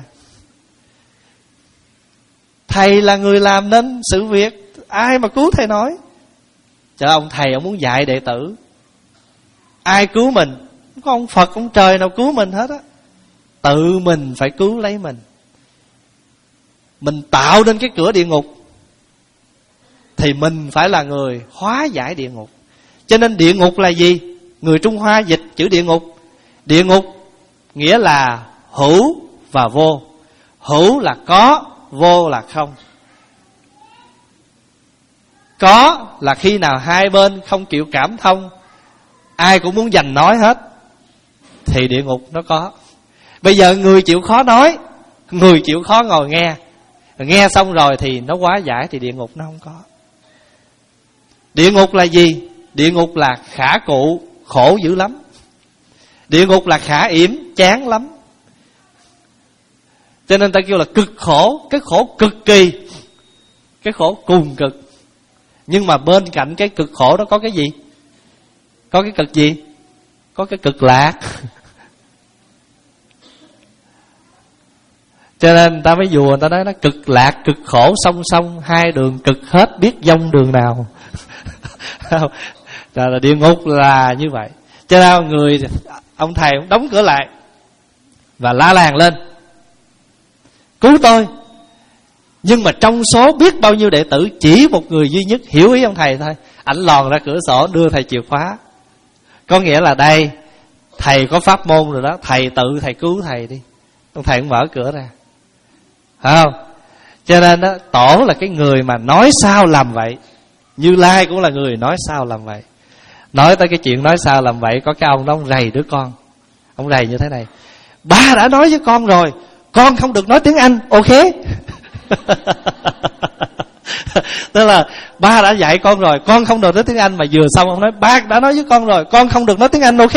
Thầy là người làm nên sự việc, ai mà cứu thầy nói. Chứ ông thầy ông muốn dạy đệ tử, ai cứu mình? Không có ông Phật, ông trời nào cứu mình hết á. Tự mình phải cứu lấy mình. Mình tạo nên cái cửa địa ngục thì mình phải là người hóa giải địa ngục. Cho nên địa ngục là gì? Người Trung Hoa dịch chữ địa ngục. Địa ngục nghĩa là hữu và vô. Hữu là có, vô là không. Có là khi nào hai bên không chịu cảm thông, ai cũng muốn giành nói hết, thì địa ngục nó có. Bây giờ người chịu khó nói, người chịu khó ngồi nghe, nghe xong rồi thì nó hóa giải, thì địa ngục nó không có. Địa ngục là gì? Địa ngục là khả cụ, khổ dữ lắm. Địa ngục là khả yểm, chán lắm. Cho nên ta kêu là cực khổ. Cái khổ cực kỳ, cái khổ cùng cực. Nhưng mà bên cạnh cái cực khổ đó có cái gì? Có cái cực gì? Có cái cực lạc. Cho nên ta mới dùa, người ta nói nó cực lạc, cực khổ song song, hai đường cực hết, biết dông đường nào. Rồi là địa ngục là như vậy. Cho nên người ông thầy ông đóng cửa lại và la làng lên cứu tôi. Nhưng mà trong số biết bao nhiêu đệ tử, chỉ một người duy nhất hiểu ý ông thầy thôi. Ảnh lòn ra cửa sổ đưa thầy chìa khóa. Có nghĩa là đây, thầy có pháp môn rồi đó, thầy tự thầy cứu thầy đi. Ông thầy cũng mở cửa ra, phải không? Cho nên đó, tổ là cái người mà nói sao làm vậy. Như Lai cũng là người nói sao làm vậy. Nói tới cái chuyện nói sao làm vậy, có cái ông đó ông rầy đứa con. Ông rầy như thế này: ba đã nói với con rồi, con không được nói tiếng Anh, ok? Tức là ba đã dạy con rồi, con không được nói tiếng Anh. Mà vừa xong ông nói ba đã nói với con rồi, con không được nói tiếng Anh, ok?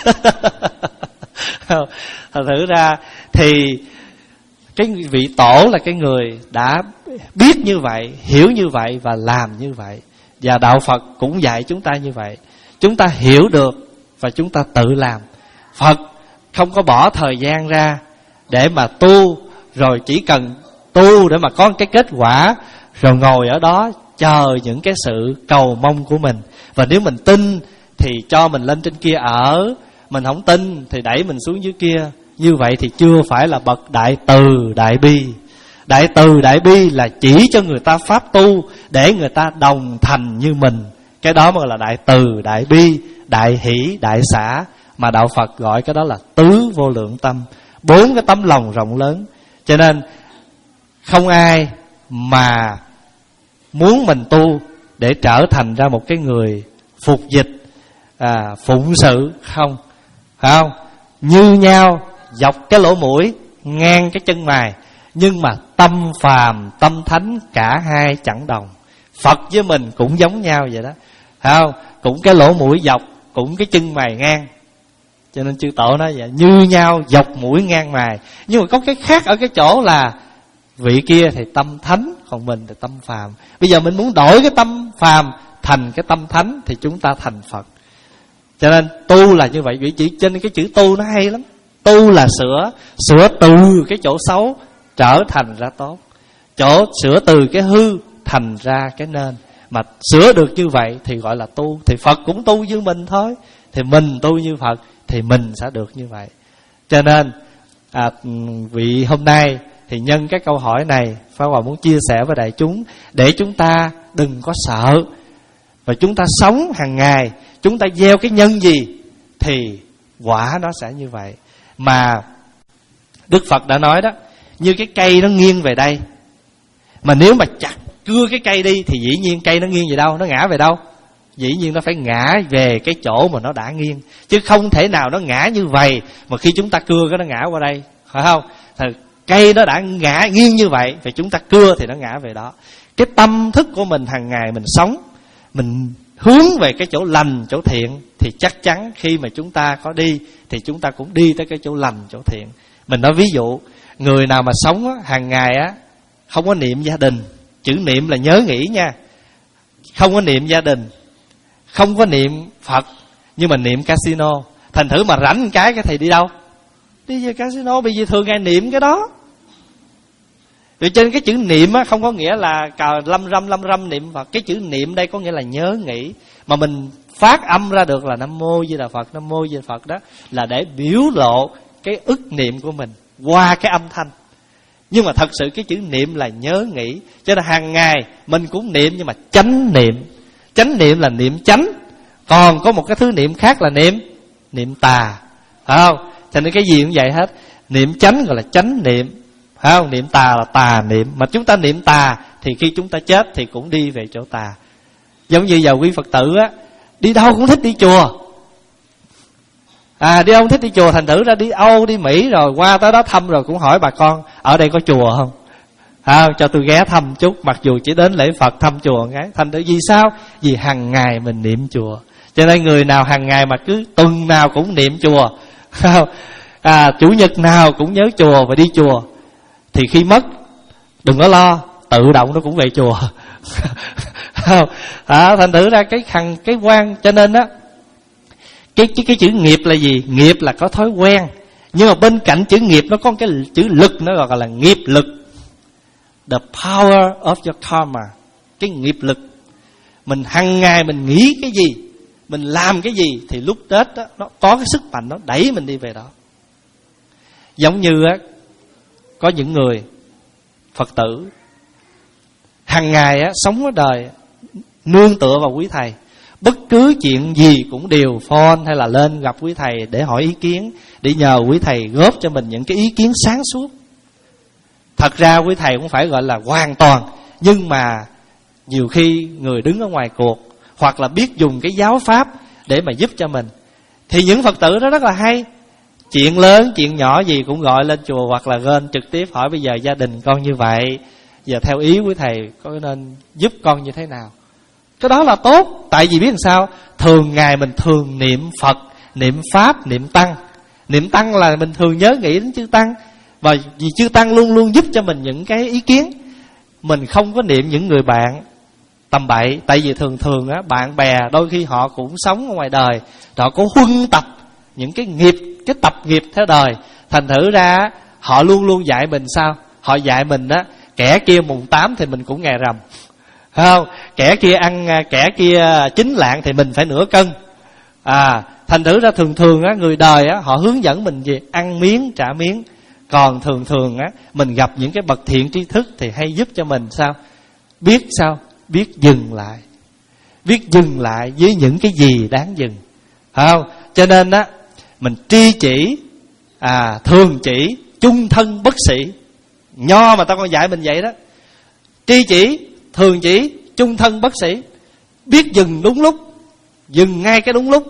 Thật thử ra thì cái vị tổ là cái người đã biết như vậy, hiểu như vậy và làm như vậy. Và đạo Phật cũng dạy chúng ta như vậy. Chúng ta hiểu được và chúng ta tự làm. Phật không có bỏ thời gian ra để mà tu, rồi chỉ cần tu để mà có cái kết quả, rồi ngồi ở đó chờ những cái sự cầu mong của mình. Và nếu mình tin thì cho mình lên trên kia ở, mình không tin thì đẩy mình xuống dưới kia. Như vậy thì chưa phải là bậc đại từ đại bi. Đại từ đại bi là chỉ cho người ta pháp tu để người ta đồng thành như mình. Cái đó mới là đại từ đại bi, đại hỷ đại xả. Mà đạo Phật gọi cái đó là tứ vô lượng tâm, bốn cái tấm lòng rộng lớn. Cho nên không ai mà muốn mình tu để trở thành ra một cái người phục dịch, à, phụng sự không, phải không? Như nhau dọc cái lỗ mũi, ngang cái chân mày, nhưng mà tâm phàm tâm thánh cả hai chẳng đồng. Phật với mình cũng giống nhau vậy đó, phải không? Cũng cái lỗ mũi dọc, cũng cái chân mày ngang. Cho nên chư Tổ nói vậy, như nhau dọc mũi ngang mày. Nhưng mà có cái khác ở cái chỗ là vị kia thì tâm thánh, còn mình thì tâm phàm. Bây giờ mình muốn đổi cái tâm phàm thành cái tâm thánh thì chúng ta thành Phật. Cho nên tu là như vậy. Vì chữ trên cái chữ tu nó hay lắm. Tu là sửa, sửa từ cái chỗ xấu trở thành ra tốt, chỗ sửa từ cái hư thành ra cái nên. Mà sửa được như vậy thì gọi là tu. Thì Phật cũng tu như mình thôi, thì mình tu như Phật thì mình sẽ được như vậy. Cho nên à, vị hôm nay thì nhân cái câu hỏi này, Pháp Hòa muốn chia sẻ với đại chúng để chúng ta đừng có sợ. Và chúng ta sống hàng ngày, chúng ta gieo cái nhân gì thì quả nó sẽ như vậy. Mà Đức Phật đã nói đó, như cái cây nó nghiêng về đây, mà nếu mà chặt cưa cái cây đi thì dĩ nhiên cây nó nghiêng về đâu? Nó ngã về đâu? Dĩ nhiên nó phải ngã về cái chỗ mà nó đã nghiêng. Chứ không thể nào nó ngã như vậy mà khi chúng ta cưa cái nó ngã qua đây, phải không? Thì cây nó đã ngã nghiêng như vậy, thì chúng ta cưa thì nó ngã về đó. Cái tâm thức của mình hàng ngày mình sống, mình hướng về cái chỗ lành, chỗ thiện, thì chắc chắn khi mà chúng ta có đi thì chúng ta cũng đi tới cái chỗ lành, chỗ thiện. Mình nói ví dụ, người nào mà sống á, hàng ngày á, không có niệm gia đình, chữ niệm là nhớ nghĩ nha, không có niệm gia đình, không có niệm Phật, nhưng mà niệm casino. Thành thử mà rảnh cái cái thầy đi đâu? Đi về casino, bởi vì thường ngày niệm cái đó. Vì trên cái chữ niệm á, không có nghĩa là cào lâm râm lâm râm niệm Phật. Cái chữ niệm đây có nghĩa là nhớ nghĩ. Mà mình phát âm ra được là Nam Mô Di Đà Phật, Nam Mô Di Đà Phật đó, là để biểu lộ cái ức niệm của mình qua cái âm thanh. Nhưng mà thật sự cái chữ niệm là nhớ nghĩ. Cho nên hàng ngày mình cũng niệm, nhưng mà chánh niệm. Chánh niệm là niệm chánh. Còn có một cái thứ niệm khác là niệm Niệm tà, phải không? Cho nên cái gì cũng vậy hết. Niệm chánh gọi là chánh niệm, phải không? Niệm tà là tà niệm. Mà chúng ta niệm tà thì khi chúng ta chết thì cũng đi về chỗ tà. Giống như giờ quý Phật tử á, đi đâu cũng thích đi chùa. À, đi đâu cũng thích đi chùa. Thành thử ra đi Âu, đi Mỹ rồi qua tới đó thăm rồi cũng hỏi bà con ở đây có chùa không? À, cho tôi ghé thăm chút, mặc dù chỉ đến lễ Phật thăm chùa cái. Thành thử vì sao? Vì hàng ngày mình niệm chùa. Cho nên người nào hàng ngày mà cứ tuần nào cũng niệm chùa, à, chủ nhật nào cũng nhớ chùa và đi chùa, thì khi mất đừng có lo, tự động nó cũng về chùa. À, thành thử ra cái khăn cái quan. Cho nên á, cái, cái cái chữ nghiệp là gì? Nghiệp là có thói quen. Nhưng mà bên cạnh chữ nghiệp nó có cái chữ lực, nó gọi là nghiệp lực. The power of your karma. Cái nghiệp lực. Mình hằng ngày mình nghĩ cái gì, mình làm cái gì, thì lúc Tết đó, nó có cái sức mạnh nó đẩy mình đi về đó. Giống như á, có những người Phật tử hằng ngày á, sống ở đời nương tựa vào quý thầy. Bất cứ chuyện gì cũng đều phone hay là lên gặp quý thầy để hỏi ý kiến, để nhờ quý thầy góp cho mình những cái ý kiến sáng suốt. Thật ra quý thầy cũng phải gọi là hoàn toàn, nhưng mà nhiều khi người đứng ở ngoài cuộc hoặc là biết dùng cái giáo pháp để mà giúp cho mình, thì những Phật tử đó rất là hay. Chuyện lớn, chuyện nhỏ gì cũng gọi lên chùa, hoặc là lên trực tiếp hỏi bây giờ gia đình con như vậy, giờ theo ý quý thầy có nên giúp con như thế nào. Cái đó là tốt. Tại vì biết làm sao? Thường ngày mình thường niệm Phật, niệm Pháp, niệm Tăng. Niệm Tăng là mình thường nhớ nghĩ đến chư Tăng. Và vì chư Tăng luôn luôn giúp cho mình những cái ý kiến. Mình không có niệm những người bạn tầm bậy. Tại vì thường thường á, bạn bè đôi khi họ cũng sống ở ngoài đời, họ có huân tập những cái nghiệp, cái tập nghiệp theo đời. Thành thử ra họ luôn luôn dạy mình sao? Họ dạy mình á, kẻ kia mùng tám thì mình cũng ngày rằm, phải không? Kẻ kia ăn, kẻ kia chín lạng thì mình phải nửa cân. À, thành thử ra thường thường á, người đời á, họ hướng dẫn mình gì? Ăn miếng trả miếng. Còn thường thường á, mình gặp những cái bậc thiện tri thức thì hay giúp cho mình sao? Biết sao? Biết dừng lại. Biết dừng lại với những cái gì đáng dừng, phải không? Cho nên á, mình tri chỉ, à, thường chỉ, chung thân bất sĩ. Nho mà tao còn dạy mình vậy đó. Tri chỉ, thường chỉ, chung thân bất sĩ. Biết dừng đúng lúc, dừng ngay cái đúng lúc,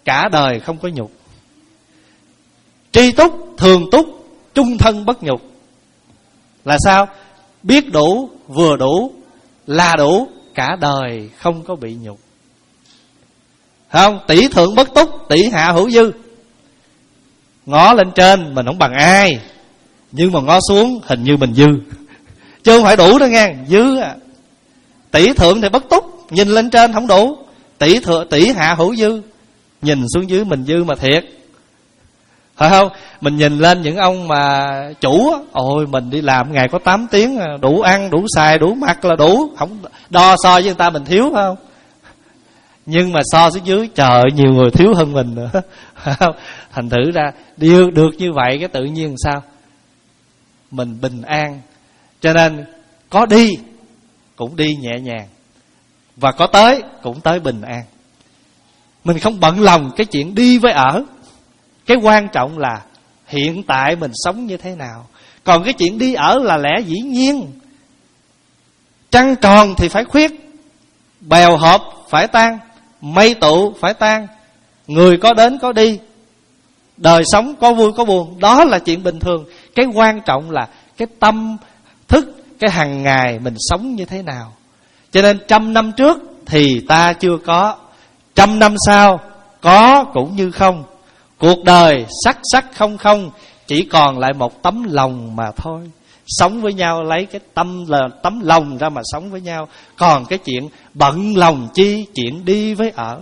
cả đời không có nhục. Tri túc, thường túc, trung thân bất nhục. Là sao? Biết đủ, vừa đủ là đủ, cả đời không có bị nhục. Không? Tỷ thượng bất túc, tỷ hạ hữu dư. Ngó lên trên mình không bằng ai, nhưng mà ngó xuống hình như mình dư. Chứ không phải đủ đâu nghe, dư à. Tỷ thượng thì bất túc, nhìn lên trên không đủ. Tỷ thượng, tỷ hạ hữu dư, nhìn xuống dưới mình dư mà thiệt. Phải không? Mình nhìn lên những ông mà chủ, ôi mình đi làm ngày có tám tiếng, đủ ăn, đủ xài, đủ mặc là đủ, không đo so với người ta mình thiếu, phải không? Nhưng mà so xuống dưới, trời, nhiều người thiếu hơn mình nữa. Phải không? Thành thử ra điều được như vậy, cái tự nhiên sao? Mình bình an. Cho nên có đi cũng đi nhẹ nhàng, và có tới cũng tới bình an. Mình không bận lòng cái chuyện đi với ở. Cái quan trọng là hiện tại mình sống như thế nào. Còn cái chuyện đi ở là lẽ dĩ nhiên. Trăng tròn thì phải khuyết, bèo họp phải tan, mây tụ phải tan, người có đến có đi, đời sống có vui có buồn. Đó là chuyện bình thường. Cái quan trọng là cái tâm thức, cái hàng ngày mình sống như thế nào. Cho nên trăm năm trước thì ta chưa có, trăm năm sau có cũng như không. Cuộc đời sắc sắc không không, chỉ còn lại một tấm lòng mà thôi. Sống với nhau lấy cái tâm là tấm lòng ra mà sống với nhau. Còn cái chuyện bận lòng chi, chuyện đi với ở.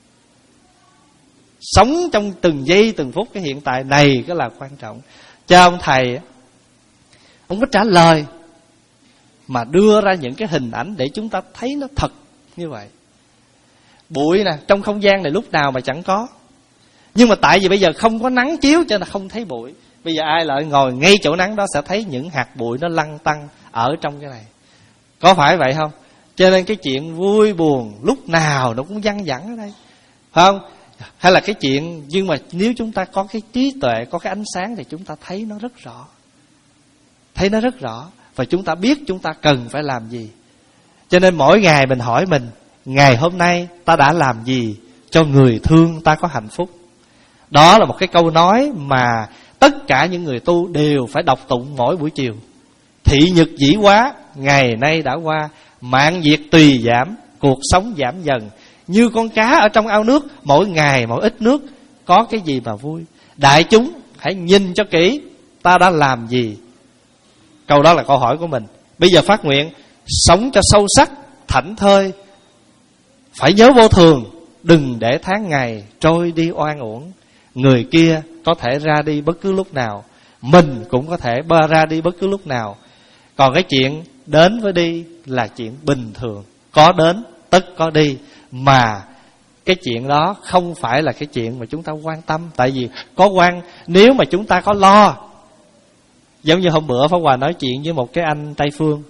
Sống trong từng giây từng phút cái hiện tại này cái là quan trọng. Cho ông thầy, ông có trả lời mà đưa ra những cái hình ảnh để chúng ta thấy nó thật như vậy. Bụi nè, trong không gian này lúc nào mà chẳng có. Nhưng mà tại vì bây giờ không có nắng chiếu cho nên không thấy bụi. Bây giờ ai lại ngồi ngay chỗ nắng đó sẽ thấy những hạt bụi nó lăn tăn ở trong cái này. Có phải vậy không? Cho nên cái chuyện vui buồn lúc nào nó cũng văng vẳng ở đây, phải không? Hay là cái chuyện, nhưng mà nếu chúng ta có cái trí tuệ, có cái ánh sáng thì chúng ta thấy nó rất rõ. Thấy nó rất rõ. Và chúng ta biết chúng ta cần phải làm gì. Cho nên mỗi ngày mình hỏi mình, ngày hôm nay ta đã làm gì cho người thương ta có hạnh phúc? Đó là một cái câu nói mà tất cả những người tu đều phải đọc tụng mỗi buổi chiều. Thị nhật dĩ quá, ngày nay đã qua, mạng diệt tùy giảm, cuộc sống giảm dần. Như con cá ở trong ao nước, mỗi ngày mỗi ít nước, có cái gì mà vui. Đại chúng hãy nhìn cho kỹ, ta đã làm gì. Câu đó là câu hỏi của mình. Bây giờ phát nguyện, sống cho sâu sắc, thảnh thơi, phải nhớ vô thường, đừng để tháng ngày trôi đi oan uổng. Người kia có thể ra đi bất cứ lúc nào, mình cũng có thể bơ ra đi bất cứ lúc nào. Còn cái chuyện đến với đi là chuyện bình thường, có đến tất có đi. Mà cái chuyện đó không phải là cái chuyện mà chúng ta quan tâm. Tại vì có quan, nếu mà chúng ta có lo, giống như hôm bữa Pháp Hòa nói chuyện với một cái anh Tây Phương,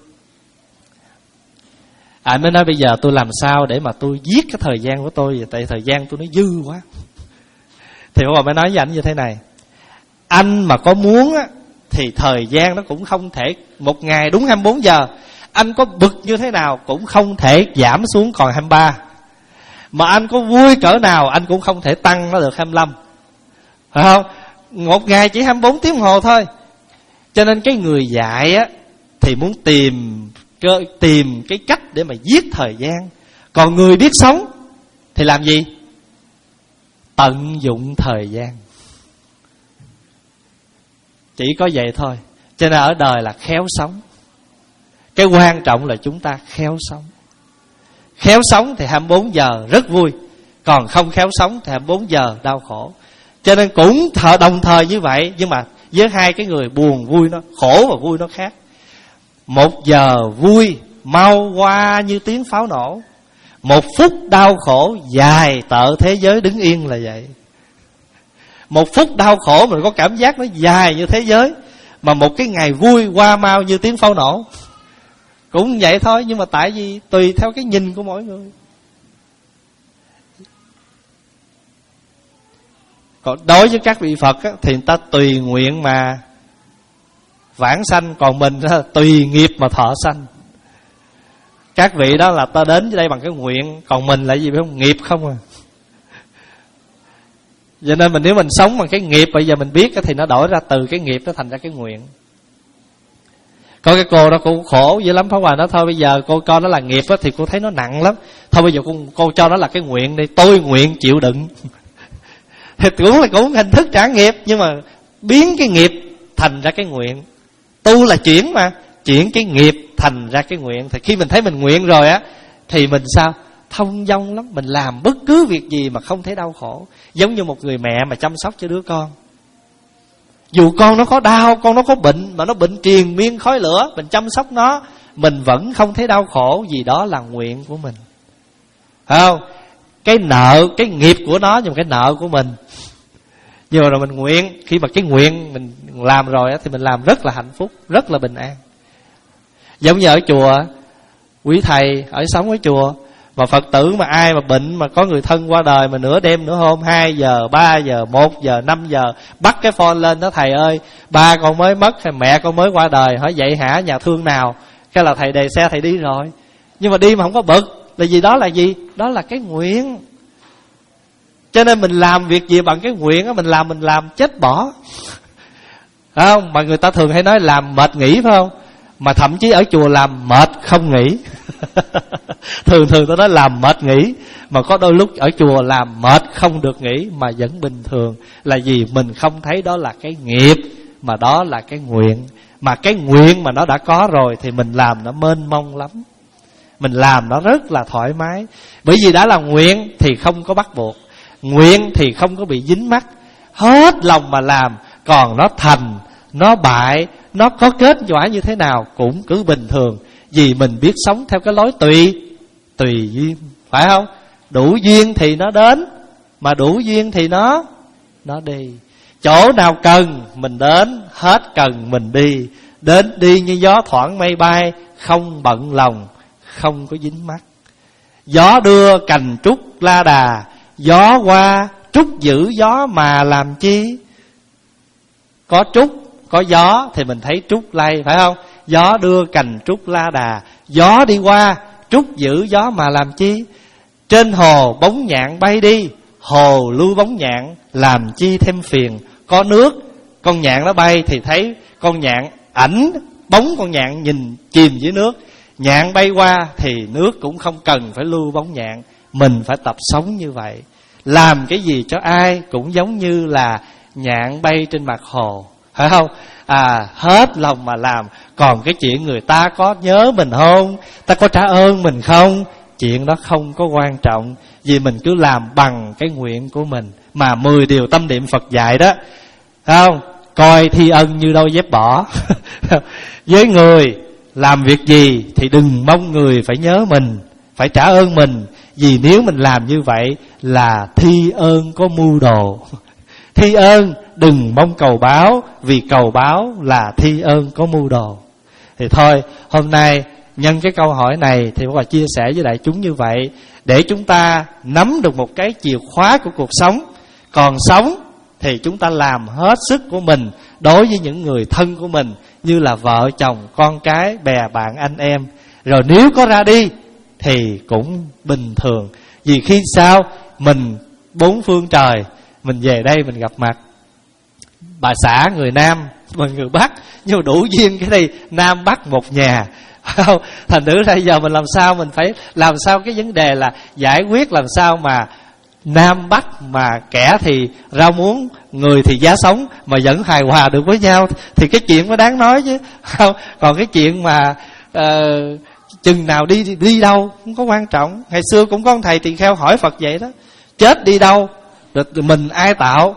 anh mới nói bây giờ tôi làm sao để mà tôi giết cái thời gian của tôi, tại thời gian tôi nó dư quá. Thì Pháp Hòa mới nói với anh như thế này, anh mà có muốn á, thì thời gian nó cũng không thể một ngày đúng hai mươi bốn giờ. Anh có bực như thế nào cũng không thể giảm xuống còn hai mươi ba. Mà anh có vui cỡ nào anh cũng không thể tăng nó được hai mươi lăm. Phải không? Một ngày chỉ hai mươi bốn tiếng hồ thôi. Cho nên cái người dạy á thì muốn tìm cơ, tìm cái cách để mà giết thời gian. Còn người biết sống thì làm gì? Tận dụng thời gian. Chỉ có vậy thôi. Cho nên ở đời là khéo sống. Cái quan trọng là chúng ta khéo sống. Khéo sống thì hai mươi bốn giờ rất vui, còn không khéo sống thì hai mươi bốn giờ đau khổ. Cho nên cũng thợ đồng thời như vậy, nhưng mà với hai cái người buồn vui nó, khổ và vui nó khác. Một giờ vui mau qua như tiếng pháo nổ, một phút đau khổ dài tợ thế giới đứng yên là vậy. Một phút đau khổ mình có cảm giác nó dài như thế giới, mà một cái ngày vui qua mau như tiếng pháo nổ. Cũng vậy thôi, nhưng mà tại vì tùy theo cái nhìn của mỗi người. Còn đối với các vị Phật á, thì người ta tùy nguyện mà vãng sanh, còn mình á, tùy nghiệp mà thọ sanh. Các vị đó là ta đến đây bằng cái nguyện, còn mình là gì biết không? Nghiệp không à. Cho nên mình nếu mình sống bằng cái nghiệp bây giờ mình biết thì nó đổi ra từ cái nghiệp nó thành ra cái nguyện. Có cái cô đó cô khổ dữ lắm. Pháp Hòa nói thôi bây giờ cô cho nó là nghiệp á, thì cô thấy nó nặng lắm. Thôi bây giờ cô, cô cho nó là cái nguyện đi. Tôi nguyện chịu đựng. Thì cũng là cũng hình thức trả nghiệp, nhưng mà biến cái nghiệp thành ra cái nguyện. Tu là chuyển mà, chuyển cái nghiệp thành ra cái nguyện. Thì khi mình thấy mình nguyện rồi á, thì mình sao? Thông dong lắm. Mình làm bất cứ việc gì mà không thấy đau khổ. Giống như một người mẹ mà chăm sóc cho đứa con. Dù con nó có đau, con nó có bệnh, mà nó bệnh triền miên khói lửa, mình chăm sóc nó, mình vẫn không thấy đau khổ, vì đó là nguyện của mình. Phải không? Cái nợ, cái nghiệp của nó, nhưng mà cái nợ của mình. Nhưng mà rồi mình nguyện. Khi mà cái nguyện mình làm rồi thì mình làm rất là hạnh phúc, rất là bình an. Giống như ở chùa, quý thầy ở sống ở chùa, mà Phật tử mà ai mà bệnh, mà có người thân qua đời, mà nửa đêm nửa hôm, hai giờ, ba giờ, một giờ, năm giờ, bắt cái phone lên đó: thầy ơi, ba con mới mất, hay mẹ con mới qua đời, hỏi vậy hả, nhà thương nào? Cái là thầy đề xe thầy đi rồi. Nhưng mà đi mà không có bực, là gì? Đó là gì? Đó là cái nguyện. Cho nên mình làm việc gì bằng cái nguyện á, mình làm mình làm chết bỏ. Phải không? Mà người ta thường hay nói làm mệt nghỉ, phải không? Mà thậm chí ở chùa làm mệt không nghỉ. Thường thường tôi nói làm mệt nghỉ. Mà có đôi lúc ở chùa làm mệt không được nghỉ, mà vẫn bình thường. Là vì mình không thấy đó là cái nghiệp, mà đó là cái nguyện. Mà cái nguyện mà nó đã có rồi thì mình làm nó mênh mông lắm, mình làm nó rất là thoải mái. Bởi vì đã là nguyện thì không có bắt buộc, nguyện thì không có bị dính mắc, hết lòng mà làm. Còn nó thành, nó bại, nó có kết quả như thế nào cũng cứ bình thường. Vì mình biết sống theo cái lối tùy Tùy duyên, phải không? Đủ duyên thì nó đến, mà đủ duyên thì nó Nó đi. Chỗ nào cần mình đến, hết cần mình đi. Đến đi như gió thoảng mây bay, không bận lòng, không có dính mắc. Gió đưa cành trúc la đà, gió qua trúc giữ gió mà làm chi. Có trúc, có gió thì mình thấy trúc lay, phải không? Gió đưa cành trúc la đà, gió đi qua, trúc giữ gió mà làm chi. Trên hồ bóng nhạn bay đi, hồ lưu bóng nhạn, làm chi thêm phiền. Có nước, con nhạn nó bay thì thấy con nhạn ảnh bóng con nhạn nhìn chìm dưới nước. Nhạn bay qua thì nước cũng không cần phải lưu bóng nhạn. Mình phải tập sống như vậy. Làm cái gì cho ai cũng giống như là nhạn bay trên mặt hồ, phải không? À, hết lòng mà làm. Còn cái chuyện người ta có nhớ mình không, ta có trả ơn mình không, chuyện đó không có quan trọng. Vì mình cứ làm bằng cái nguyện của mình. Mà mười điều tâm niệm Phật dạy đó, phải không? Coi thi ân như đôi dép bỏ. Với người làm việc gì thì đừng mong người phải nhớ mình, phải trả ơn mình. Vì nếu mình làm như vậy là thi ơn có mưu đồ. Thi ơn đừng mong cầu báo, vì cầu báo là thi ơn có mưu đồ. Thì thôi, hôm nay nhân cái câu hỏi này thì Pháp chia sẻ với đại chúng như vậy, để chúng ta nắm được một cái chìa khóa của cuộc sống. Còn sống thì chúng ta làm hết sức của mình đối với những người thân của mình, như là vợ chồng, con cái, bè bạn, anh em. Rồi nếu có ra đi thì cũng bình thường. Vì khi sao mình bốn phương trời, mình về đây mình gặp mặt bà xã người Nam, mình người Bắc, nhưng đủ duyên cái đây Nam Bắc một nhà. Thành thử ra giờ mình làm sao, mình phải làm sao cái vấn đề là giải quyết làm sao mà Nam Bắc mà kẻ thì rau muống, người thì giá sống, mà vẫn hài hòa được với nhau, thì cái chuyện mới đáng nói chứ. Không, còn cái chuyện mà uh, chừng nào đi đi đâu không có quan trọng. Ngày xưa cũng có ông thầy tỳ kheo hỏi Phật vậy đó, chết đi đâu, rồi mình ai tạo?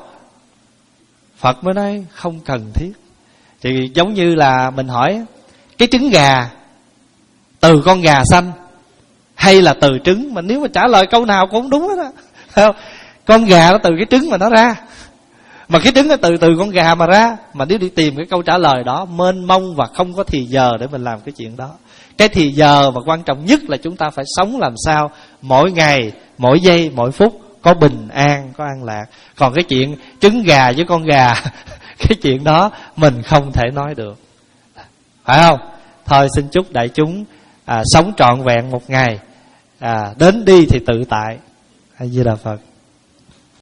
Phật mới nói không cần thiết. Thì giống như là mình hỏi cái trứng gà từ con gà xanh hay là từ trứng, mà nếu mà trả lời câu nào cũng đúng hết á. Không? Con gà nó từ cái trứng mà nó ra, mà cái trứng nó từ từ con gà mà ra. Mà nếu đi tìm cái câu trả lời đó mênh mông và không có thì giờ để mình làm cái chuyện đó. Cái thì giờ và quan trọng nhất là chúng ta phải sống làm sao mỗi ngày, mỗi giây, mỗi phút có bình an, có an lạc. Còn cái chuyện trứng gà với con gà cái chuyện đó mình không thể nói được, phải không? Thôi xin chúc đại chúng à, sống trọn vẹn một ngày, à, đến đi thì tự tại. A Di Đà Phật.